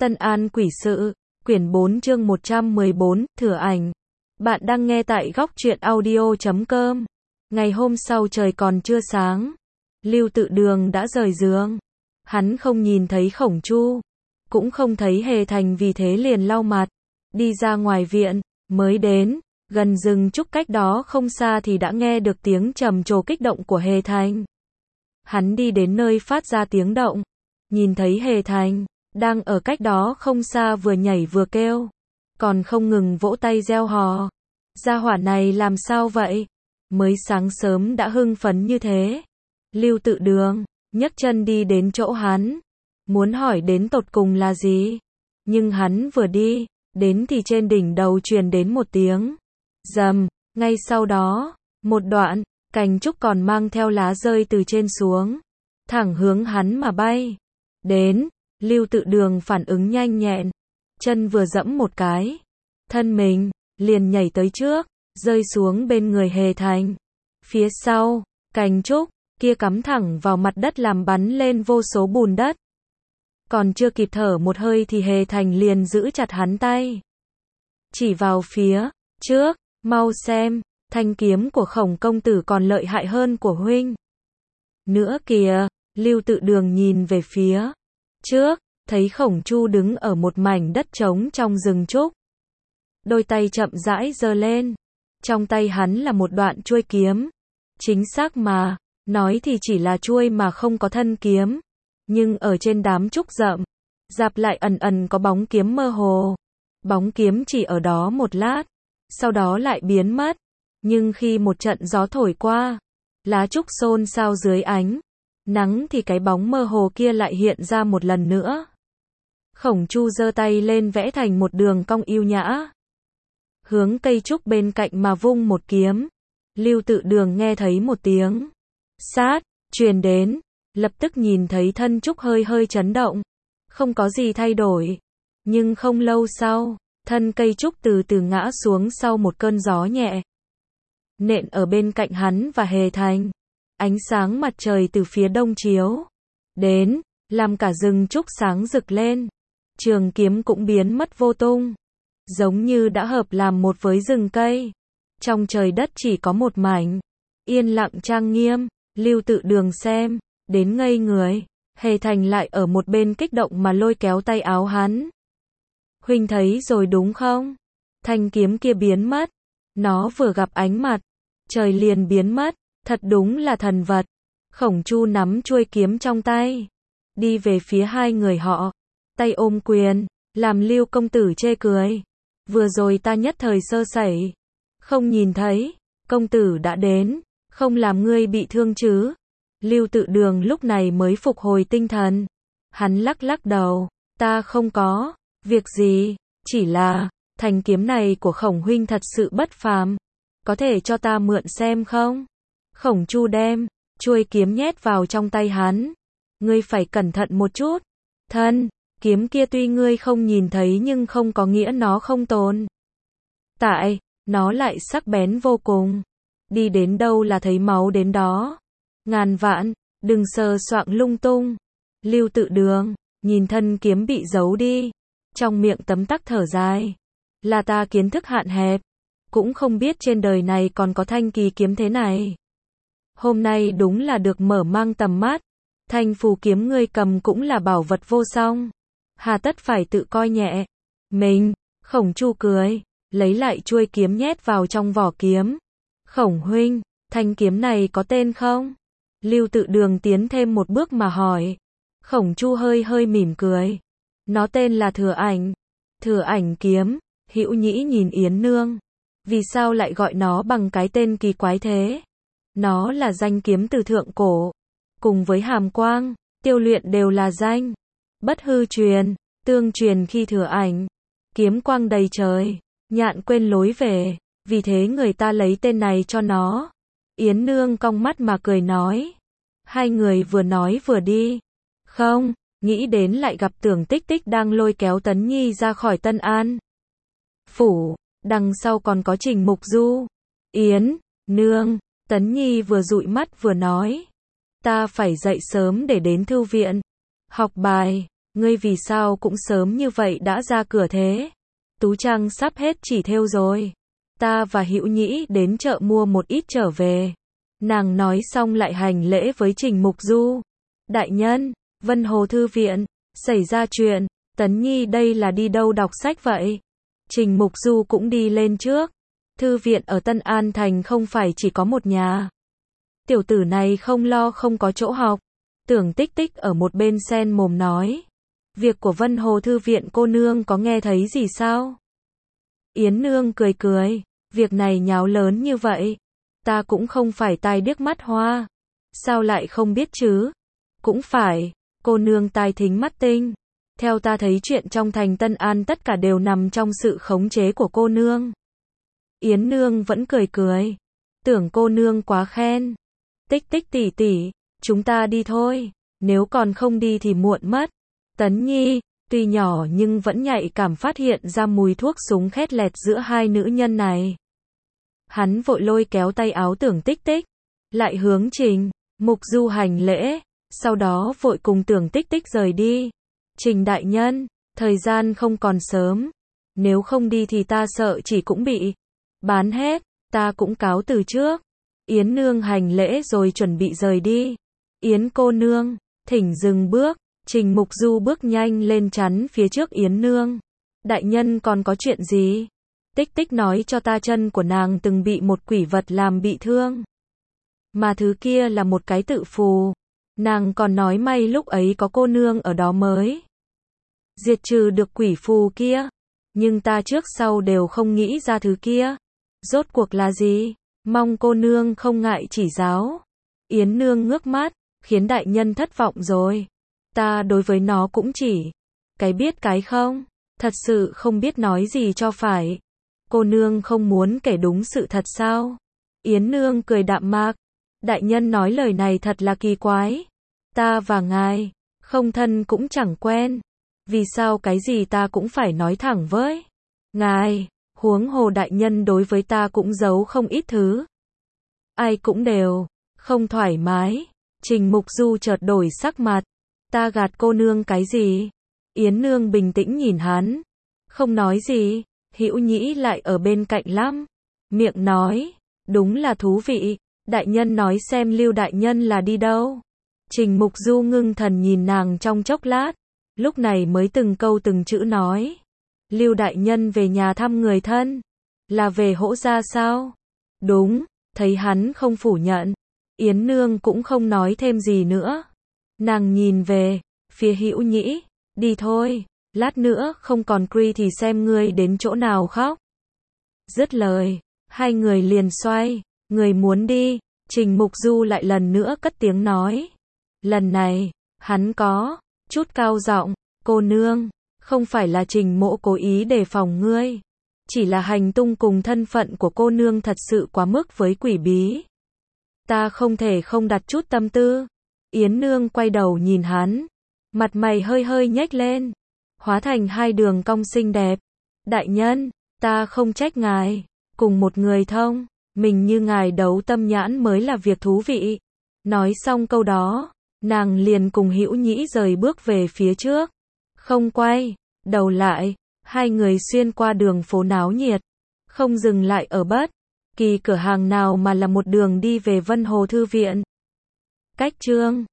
Tân An Quỷ Sự, quyển 4 chương 114, Thừa Ảnh. Bạn đang nghe tại góc truyện audio.com. Ngày hôm sau trời còn chưa sáng, Lưu Tự Đường đã rời giường. Hắn không nhìn thấy Khổng Chu, cũng không thấy Hề Thành, vì thế liền lau mặt, đi ra ngoài viện. Mới đến gần rừng trúc cách đó không xa thì đã nghe được tiếng trầm trồ kích động của Hề Thành. Hắn đi đến nơi phát ra tiếng động, nhìn thấy Hề Thành đang ở cách đó không xa, vừa nhảy vừa kêu, còn không ngừng vỗ tay reo hò. Gia hỏa này làm sao vậy? Mới sáng sớm đã hưng phấn như thế. Lưu Tự Đường nhấc chân đi đến chỗ hắn, muốn hỏi đến tột cùng là gì. Nhưng hắn vừa đi đến thì trên đỉnh đầu truyền đến một tiếng rầm, ngay sau đó, một đoạn cành trúc còn mang theo lá rơi từ trên xuống, thẳng hướng hắn mà bay đến. Lưu Tự Đường phản ứng nhanh nhẹn, chân vừa dẫm một cái, thân mình liền nhảy tới trước, rơi xuống bên người Hề Thành. Phía sau, cành trúc kia cắm thẳng vào mặt đất làm bắn lên vô số bùn đất. Còn chưa kịp thở một hơi thì Hề Thành liền giữ chặt hắn tay, chỉ vào phía trước, mau xem, thanh kiếm của Khổng công tử còn lợi hại hơn của huynh nữa kìa. Lưu Tự Đường nhìn về phía trước, thấy Khổng Chu đứng ở một mảnh đất trống trong rừng trúc. Đôi tay chậm rãi giơ lên, trong tay hắn là một đoạn chuôi kiếm. Chính xác mà nói thì chỉ là chuôi mà không có thân kiếm, nhưng ở trên đám trúc rậm rạp lại ẩn ẩn có bóng kiếm mơ hồ. Bóng kiếm chỉ ở đó một lát, sau đó lại biến mất. Nhưng khi một trận gió thổi qua, lá trúc xôn xao dưới ánh nắng thì cái bóng mơ hồ kia lại hiện ra một lần nữa. Khổng Chu giơ tay lên vẽ thành một đường cong yêu nhã, hướng cây trúc bên cạnh mà vung một kiếm. Lưu Tự Đường nghe thấy một tiếng sát truyền đến, lập tức nhìn thấy thân trúc hơi hơi chấn động, không có gì thay đổi. Nhưng không lâu sau, thân cây trúc từ từ ngã xuống sau một cơn gió nhẹ, nện ở bên cạnh hắn và Hề Thành. Ánh sáng mặt trời từ phía đông chiếu đến, làm cả rừng trúc sáng rực lên. Trường kiếm cũng biến mất vô tung, giống như đã hợp làm một với rừng cây. Trong trời đất chỉ có một mảnh yên lặng trang nghiêm. Lưu Tự Đường xem đến ngây người. Hề Thành lại ở một bên kích động mà lôi kéo tay áo hắn. Huynh thấy rồi đúng không? Thanh kiếm kia biến mất, nó vừa gặp ánh mặt trời liền biến mất. Thật đúng là thần vật. Khổng Chu nắm chuôi kiếm trong tay, đi về phía hai người họ, tay ôm quyền, làm Lưu công tử chê cười. Vừa rồi ta nhất thời sơ sẩy, không nhìn thấy, công tử đã đến, không làm ngươi bị thương chứ? Lưu Tự Đường lúc này mới phục hồi tinh thần. Hắn lắc lắc đầu, ta không có việc gì, chỉ là thanh kiếm này của Khổng huynh thật sự bất phàm, có thể cho ta mượn xem không? Khổng Chu đem chuôi kiếm nhét vào trong tay hắn. Ngươi phải cẩn thận một chút. Thân kiếm kia tuy ngươi không nhìn thấy nhưng không có nghĩa nó không tồn tại, nó lại sắc bén vô cùng. Đi đến đâu là thấy máu đến đó. Ngàn vạn đừng sờ soạng lung tung. Lưu Tự Đường nhìn thân kiếm bị giấu đi, trong miệng tấm tắc thở dài. Là ta kiến thức hạn hẹp, cũng không biết trên đời này còn có thanh kỳ kiếm thế này. Hôm nay đúng là được mở mang tầm mắt. Thanh phù kiếm ngươi cầm cũng là bảo vật vô song, hà tất phải tự coi nhẹ mình. Khổng Chu cười, lấy lại chuôi kiếm nhét vào trong vỏ kiếm. Khổng huynh, thanh kiếm này có tên không? Lưu Tự Đường tiến thêm một bước mà hỏi. Khổng Chu hơi hơi mỉm cười. Nó tên là Thừa Ảnh. Thừa Ảnh kiếm. Hữu Nhĩ nhìn Yến Nương, vì sao lại gọi nó bằng cái tên kỳ quái thế? Nó là danh kiếm từ thượng cổ, cùng với Hàm Quang, Tiêu Luyện đều là danh bất hư truyền, tương truyền khi Thừa Ảnh kiếm quang đầy trời, nhạn quên lối về, vì thế người ta lấy tên này cho nó. Yến Nương cong mắt mà cười nói. Hai người vừa nói vừa đi, không nghĩ đến lại gặp Tưởng Tích Tích đang lôi kéo Tấn Nhi ra khỏi Tân An phủ, đằng sau còn có Trình Mục Du. Yến Nương, Tấn Nhi vừa dụi mắt vừa nói, ta phải dậy sớm để đến thư viện học bài. Ngươi vì sao cũng sớm như vậy đã ra cửa thế? Tú trang sắp hết chỉ thêu rồi. Ta và Hữu Nhĩ đến chợ mua một ít trở về. Nàng nói xong lại hành lễ với Trình Mục Du. Đại nhân, Vân Hồ Thư Viện, xảy ra chuyện, Tấn Nhi đây là đi đâu đọc sách vậy? Trình Mục Du cũng đi lên trước. Thư viện ở Tân An Thành không phải chỉ có một nhà. Tiểu tử này không lo không có chỗ học. Tưởng Tích Tích ở một bên sen mồm nói. Việc của Vân Hồ Thư Viện cô nương có nghe thấy gì sao? Yến Nương cười cười. Việc này nháo lớn như vậy. Ta cũng không phải tai điếc mắt hoa. Sao lại không biết chứ? Cũng phải. Cô nương tai thính mắt tinh. Theo ta thấy chuyện trong thành Tân An tất cả đều nằm trong sự khống chế của cô nương. Yến Nương vẫn cười cười. Tưởng cô nương quá khen. Tích Tích tỷ tỷ, chúng ta đi thôi. Nếu còn không đi thì muộn mất. Tấn Nhi, tuy nhỏ nhưng vẫn nhạy cảm phát hiện ra mùi thuốc súng khét lẹt giữa hai nữ nhân này. Hắn vội lôi kéo tay áo Tưởng Tích Tích, lại hướng Trình Mục Du hành lễ, sau đó vội cùng Tưởng Tích Tích rời đi. Trình đại nhân, thời gian không còn sớm, nếu không đi thì ta sợ chỉ cũng bị bán hết, ta cũng cáo từ trước. Yến Nương hành lễ rồi chuẩn bị rời đi. Yến cô nương, thỉnh dừng bước. Trình Mục Du bước nhanh lên chắn phía trước Yến Nương. Đại nhân còn có chuyện gì? Tích Tích nói cho ta chân của nàng từng bị một quỷ vật làm bị thương. Mà thứ kia là một cái tự phù. Nàng còn nói may lúc ấy có cô nương ở đó mới diệt trừ được quỷ phù kia. Nhưng ta trước sau đều không nghĩ ra thứ kia. Rốt cuộc là gì? Mong cô nương không ngại chỉ giáo. Yến Nương ngước mắt, khiến đại nhân thất vọng rồi. Ta đối với nó cũng chỉ cái biết cái không. Thật sự không biết nói gì cho phải. Cô nương không muốn kể đúng sự thật sao? Yến Nương cười đạm mạc. Đại nhân nói lời này thật là kỳ quái. Ta và ngài không thân cũng chẳng quen. Vì sao cái gì ta cũng phải nói thẳng với ngài? Huống hồ đại nhân đối với ta cũng giấu không ít thứ. Ai cũng đều không thoải mái. Trình Mục Du chợt đổi sắc mặt. Ta gạt cô nương cái gì? Yến Nương bình tĩnh nhìn hắn, không nói gì. Hữu Nhĩ lại ở bên cạnh lắm, miệng nói, đúng là thú vị. Đại nhân nói xem Lưu đại nhân là đi đâu? Trình Mục Du ngưng thần nhìn nàng trong chốc lát, lúc này mới từng câu từng chữ nói. Lưu đại nhân về nhà thăm người thân, là về Hỗ gia sao? Đúng. Thấy hắn không phủ nhận, Yến Nương cũng không nói thêm gì nữa. Nàng nhìn về phía Hữu Nhĩ, đi thôi, lát nữa không còn Cree thì xem ngươi đến chỗ nào khóc. Dứt lời, hai người liền xoay, người muốn đi. Trình Mục Du lại lần nữa cất tiếng nói. Lần này, hắn có chút cao giọng, cô nương, không phải là Trình mỗ cố ý đề phòng ngươi. Chỉ là hành tung cùng thân phận của cô nương thật sự quá mức với quỷ bí. Ta không thể không đặt chút tâm tư. Yến Nương quay đầu nhìn hắn, mặt mày hơi hơi nhếch lên, hóa thành hai đường cong xinh đẹp. Đại nhân, ta không trách ngài, cùng một người thông mình như ngài đấu tâm nhãn mới là việc thú vị. Nói xong câu đó, nàng liền cùng Hữu Nhĩ rời bước về phía trước, không quay đầu lại. Hai người xuyên qua đường phố náo nhiệt, không dừng lại ở bất kỳ cửa hàng nào mà là một đường đi về Vân Hồ Thư Viện. Cách chương